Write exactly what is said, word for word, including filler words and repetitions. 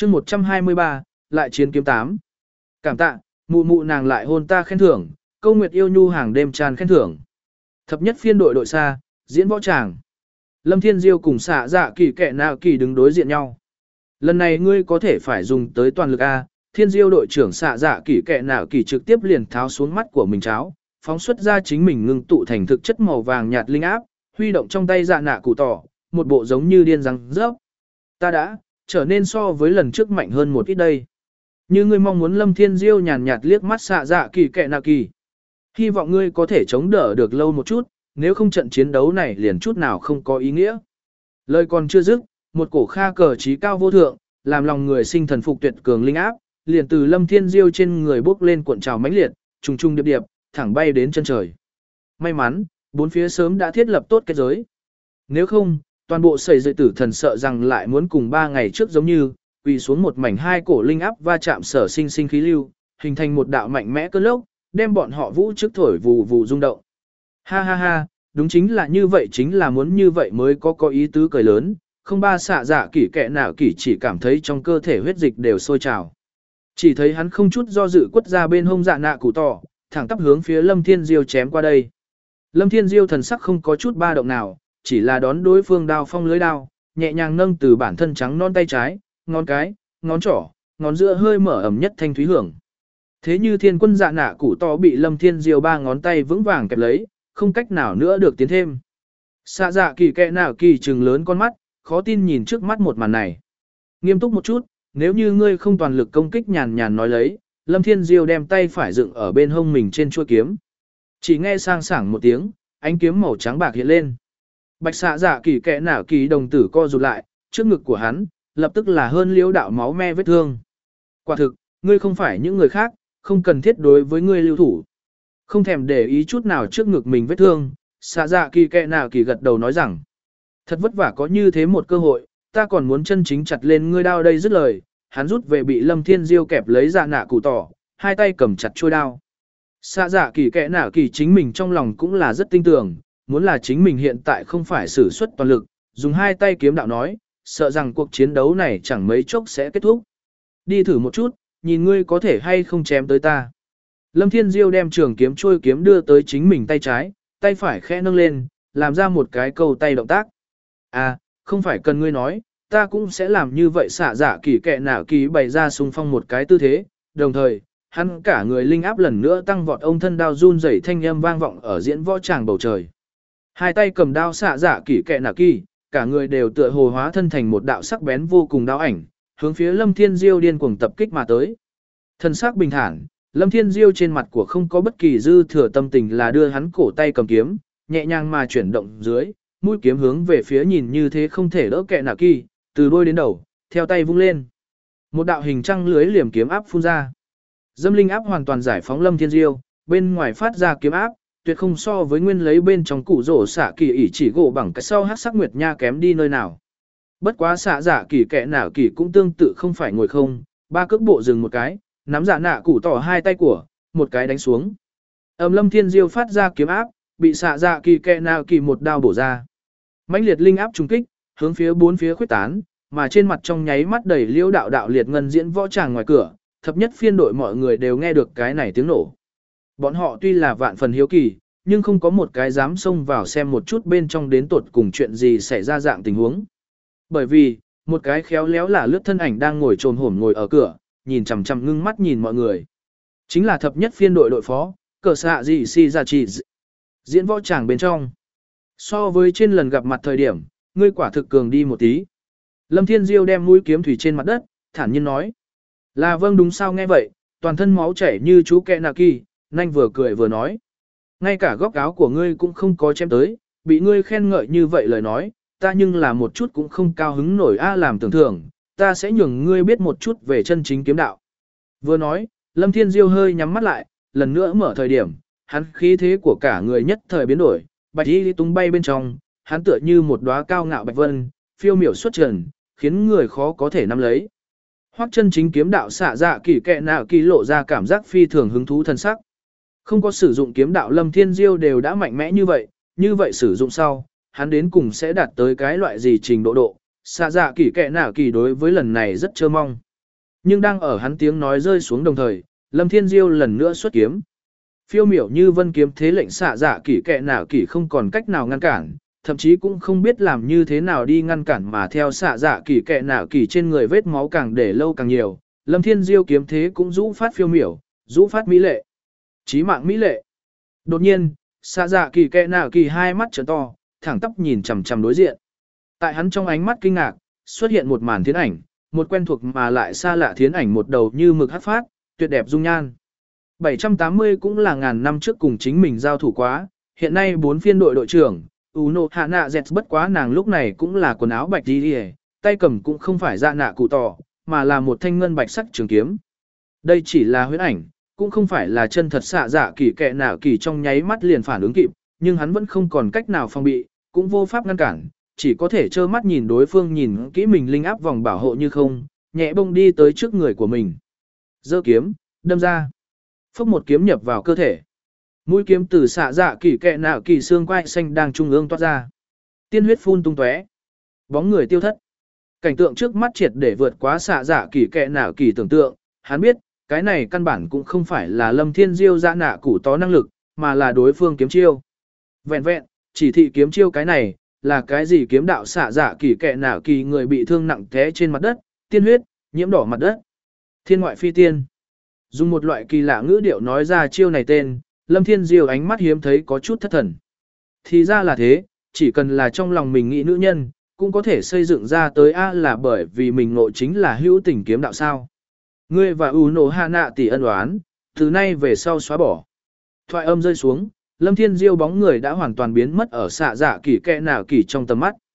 chương một trăm hai mươi ba, lại chiến kiếm tám. Cảm tạ, mụ mụ nàng lại hôn ta khen thưởng, câu nguyệt yêu nhu hàng đêm tràn khen thưởng. Thập nhất phiên đội đội xa, diễn võ tràng. Lâm Thiên Diêu cùng xạ dạ kỳ kẻ nào kỳ đứng đối diện nhau. Lần này ngươi có thể phải dùng tới toàn lực A, Thiên Diêu đội trưởng xạ dạ kỳ kẻ nào kỳ trực tiếp liền tháo xuống mắt của mình cháo, phóng xuất ra chính mình ngưng tụ thành thực chất màu vàng nhạt linh áp, huy động trong tay dạ nạ cụ tỏ, một bộ giống như điên răng rớp. Ta đã, trở nên so với lần trước mạnh hơn một ít đây. Như ngươi mong muốn Lâm Thiên Diêu nhàn nhạt liếc mắt xạ dạ kỳ kẻ nào kỳ. Hy vọng ngươi có thể chống đỡ được lâu một chút, nếu không trận chiến đấu này liền chút nào không có ý nghĩa. Lời còn chưa dứt, một cổ kha cờ trí cao vô thượng, làm lòng người sinh thần phục tuyệt cường linh áp, liền từ Lâm Thiên Diêu trên người bốc lên cuộn trào mãnh liệt, trùng trùng điệp điệp, thẳng bay đến chân trời. May mắn, bốn phía sớm đã thiết lập tốt kết giới. Nếu không, toàn bộ sẩy dậy tử thần sợ rằng lại muốn cùng ba ngày trước giống như, quỳ xuống một mảnh hai cổ linh áp va chạm sở sinh sinh khí lưu, hình thành một đạo mạnh mẽ cơn lốc, đem bọn họ vũ trước thổi vù vù rung động. Ha ha ha, đúng chính là như vậy, chính là muốn như vậy mới có có ý tứ cười lớn, không ba xạ dạ kỷ kẻ nào kỷ chỉ cảm thấy trong cơ thể huyết dịch đều sôi trào. Chỉ thấy hắn không chút do dự quất ra bên hông dạ nạ cụ tỏ, thẳng tắp hướng phía Lâm Thiên Diêu chém qua đây. Lâm Thiên Diêu thần sắc không có chút ba động nào, chỉ là đón đối phương đao phong lưới đao, nhẹ nhàng nâng từ bản thân trắng non tay trái, ngón cái, ngón trỏ, ngón giữa hơi mở ẩm nhất thanh thúy hưởng. Thế như thiên quân dạ nạ cụ tỏ bị Lâm Thiên Diêu ba ngón tay vững vàng kẹp lấy, không cách nào nữa được tiến thêm. Xạ dạ kỳ kẻ nào kỳ trừng lớn con mắt, khó tin nhìn trước mắt một màn này. Nghiêm túc một chút, nếu như ngươi không toàn lực công kích nhàn nhàn nói lấy, Lâm Thiên Diêu đem tay phải dựng ở bên hông mình trên chuôi kiếm. Chỉ nghe sang sảng một tiếng, ánh kiếm màu trắng bạc hiện lên. Bạch xạ dạ kỳ kẻ nào kỳ đồng tử co rụt lại, trước ngực của hắn, lập tức là hơn liễu đạo máu me vết thương. Quả thực, ngươi không phải những người khác, không cần thiết đối với ngươi lưu thủ. Không thèm để ý chút nào trước ngực mình vết thương, xạ dạ kỳ kẻ nào kỳ gật đầu nói rằng. Thật vất vả có như thế một cơ hội, ta còn muốn chân chính chặt lên ngươi đao đây dứt lời, hắn rút về bị Lâm Thiên Diêu kẹp lấy dạ nạ cụ tỏ, hai tay cầm chặt chuôi đao. Xạ dạ kỳ kẻ nào kỳ chính mình trong lòng cũng là rất tin tưởng, muốn là chính mình hiện tại không phải sử xuất toàn lực, dùng hai tay kiếm đạo nói, sợ rằng cuộc chiến đấu này chẳng mấy chốc sẽ kết thúc. Đi thử một chút, nhìn ngươi có thể hay không chém tới ta. Lâm Thiên Diêu đem trường kiếm trôi kiếm đưa tới chính mình tay trái, tay phải khẽ nâng lên, làm ra một cái câu tay động tác. À, không phải cần ngươi nói, ta cũng sẽ làm như vậy. Xạ dạ kỳ kẻ nào kỳ bày ra xung phong một cái tư thế, đồng thời, hắn cả người linh áp lần nữa tăng vọt, ông thân đao run rẩy thanh âm vang vọng ở diễn võ tràng bầu trời. Hai tay cầm đao xạ dạ kỳ kẻ nào kỳ, cả người đều tựa hồ hóa thân thành một đạo sắc bén vô cùng đao ảnh, hướng phía Lâm Thiên Diêu điên cuồng tập kích mà tới. Thân xác bình thản, Lâm Thiên Diêu trên mặt của không có bất kỳ dư thừa tâm tình, là đưa hắn cổ tay cầm kiếm, nhẹ nhàng mà chuyển động dưới, mũi kiếm hướng về phía nhìn như thế không thể đỡ kẻ nào kỳ, từ đuôi đến đầu, theo tay vung lên. Một đạo hình trăng lưới liềm kiếm áp phun ra. Dâm linh áp hoàn toàn giải phóng Lâm Thiên Diêu, bên ngoài phát ra kiếm áp, tuyệt không so với nguyên lấy bên trong củ rổ xạ kỳ ỷ chỉ gỗ bằng cái sau hắc sắc nguyệt nha kém đi nơi nào. Bất quá xạ giả kỳ kẻ nào kỳ cũng tương tự không phải ngồi không, ba cước bộ dừng một cái, nắm giả nạ củ tỏ hai tay của, một cái đánh xuống. Ầm Lâm Thiên Diêu phát ra kiếm áp, bị xạ giả kỳ kẻ nào kỳ một đao bổ ra. Mãnh liệt linh áp trùng kích, hướng phía bốn phía khuếch tán, mà trên mặt trong nháy mắt đầy liễu đạo đạo liệt ngân diễn võ tràng ngoài cửa, thập nhất phiên đội mọi người đều nghe được cái này tiếng nổ. Bọn họ tuy là vạn phần hiếu kỳ, nhưng không có một cái dám xông vào xem một chút bên trong đến tột cùng chuyện gì xảy ra dạng tình huống. Bởi vì, một cái khéo léo là lướt thân ảnh đang ngồi trồm hổm ngồi ở cửa, nhìn chằm chằm ngưng mắt nhìn mọi người. Chính là thập nhất phiên đội đội phó, cờ xạ gì si ra chỉ diễn võ tràng bên trong. So với trên lần gặp mặt thời điểm, ngươi quả thực cường đi một tí. Lâm Thiên Diêu đem mũi kiếm thủy trên mặt đất, thản nhiên nói. Là vâng, đúng sao nghe vậy, toàn thân máu chảy như chú kẹ nạ kỳ, nhanh vừa cười vừa nói. Ngay cả góc áo của ngươi cũng không có chém tới, bị ngươi khen ngợi như vậy lời nói, ta nhưng là một chút cũng không cao hứng nổi a làm tưởng thưởng, ta sẽ nhường ngươi biết một chút về chân chính kiếm đạo. Vừa nói, Lâm Thiên Diêu hơi nhắm mắt lại, lần nữa mở thời điểm, hắn khí thế của cả người nhất thời biến đổi, bạch y tung bay bên trong, hắn tựa như một đóa cao ngạo bạch vân, phiêu miểu xuất trần, khiến người khó có thể nắm lấy. Hoắc chân chính kiếm đạo xạ dạ kỳ kệ nào kỳ lộ ra cảm giác phi thường hứng thú thân sắc. Không có sử dụng kiếm đạo Lâm Thiên Diêu đều đã mạnh mẽ như vậy, như vậy sử dụng sau, hắn đến cùng sẽ đạt tới cái loại gì trình độ độ. Xạ dạ kỳ kệ nào kỳ đối với lần này rất chơ mong. Nhưng đang ở hắn tiếng nói rơi xuống đồng thời, Lâm Thiên Diêu lần nữa xuất kiếm. Phiêu miểu như vân kiếm thế lệnh xạ dạ kỷ kệ nào kỷ không còn cách nào ngăn cản, thậm chí cũng không biết làm như thế nào đi ngăn cản mà theo xạ dạ kỷ kệ nào kỷ trên người vết máu càng để lâu càng nhiều. Lâm Thiên Diêu kiếm thế cũng rũ phát phiêu miểu, rũ phát mỹ lệ. Chí mạng mỹ lệ. Đột nhiên, xạ dạ kỷ kệ nào kỷ hai mắt trợn to, thẳng tắp nhìn chằm chằm đối diện. Tại hắn trong ánh mắt kinh ngạc, xuất hiện một màn thiến ảnh, một quen thuộc mà lại xa lạ thiến ảnh một đầu như mực hắc phát, tuyệt đẹp dung nhan. bảy trăm tám mươi cũng là ngàn năm trước cùng chính mình giao thủ quá, hiện nay bốn phiên đội đội trưởng, Uno Hana Zets bất quá nàng lúc này cũng là quần áo bạch đi đi, tay cầm cũng không phải dạ nạ cụ tỏ, mà là một thanh ngân bạch sắc trường kiếm. Đây chỉ là huyễn ảnh, cũng không phải là chân thật xạ dạ kỳ kệ nào kỳ trong nháy mắt liền phản ứng kịp, nhưng hắn vẫn không còn cách nào phòng bị, cũng vô pháp ngăn cản, chỉ có thể trơ mắt nhìn đối phương nhìn kỹ mình linh áp vòng bảo hộ như không, nhẹ bông đi tới trước người của mình. Giơ kiếm, đâm ra. Phốc một kiếm nhập vào cơ thể. Mũi kiếm từ xạ dạ kỳ kệ nào kỳ xương quai xanh đang trung ương toát ra. Tiên huyết phun tung tóe. Bóng người tiêu thất. Cảnh tượng trước mắt triệt để vượt quá xạ dạ kỳ kệ nào kỳ tưởng tượng, hắn biết, cái này căn bản cũng không phải là Lâm Thiên Diêu dạ nạ củ tó năng lực, mà là đối phương kiếm chiêu. Vẹn vẹn, chỉ thị kiếm chiêu cái này, là cái gì kiếm đạo xạ dạ kỳ kệ nào kỳ người bị thương nặng té trên mặt đất, tiên huyết, nhiễm đỏ mặt đất. Thiên ngoại phi tiên. Dùng một loại kỳ lạ ngữ điệu nói ra chiêu này tên, Lâm Thiên Diêu ánh mắt hiếm thấy có chút thất thần. Thì ra là thế, chỉ cần là trong lòng mình nghĩ nữ nhân, cũng có thể xây dựng ra tới A là bởi vì mình ngộ chính là hữu tình kiếm đạo sao. Ngươi và Uno Hana tỷ ân oán, từ nay về sau xóa bỏ. Thoại âm rơi xuống, Lâm Thiên Diêu bóng người đã hoàn toàn biến mất ở xạ dạ kỳ kẽ nào kỳ trong tầm mắt.